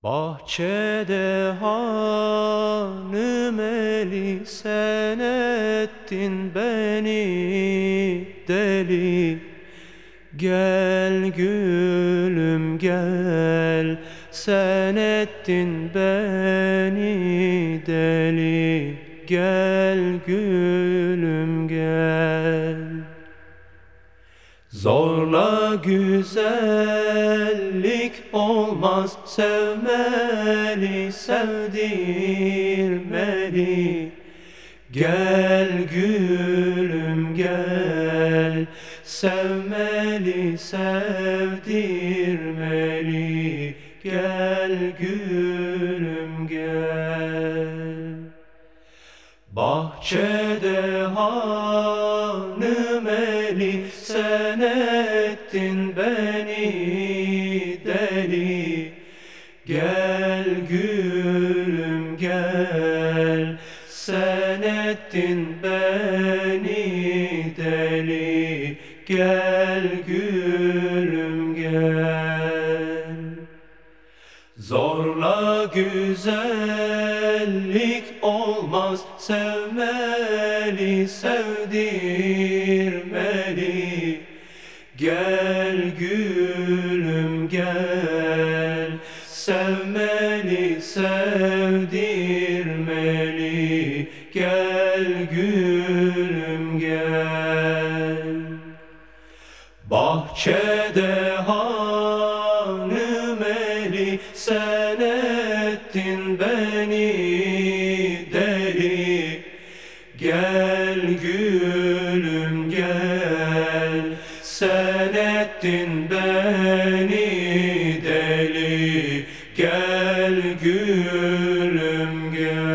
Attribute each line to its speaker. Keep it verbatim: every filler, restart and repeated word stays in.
Speaker 1: Bahçede hanım eli sen ettin beni deli. Gel gülüm gel, sen ettin beni deli. Gel gülüm gel. Zorla güzellik olmaz, sevmeli, sevdirmeli. Gel gülüm gel, sevmeli, sevdirmeli. Gel gülüm gel. Bahçede hanım eli sen ettin beni deli. Gel gülüm gel, sen ettin beni deli. Gel gülüm gel. Zorla güzellik olmaz, sevmeli, sevdirmeli. Gel gülüm gel, sevmeli, sevdirmeli. Gel gülüm gel. Bahçede hanım eli sen ettin beni deli. Gel gülüm gel, sen ettin beni deli. Gel gülüm gel.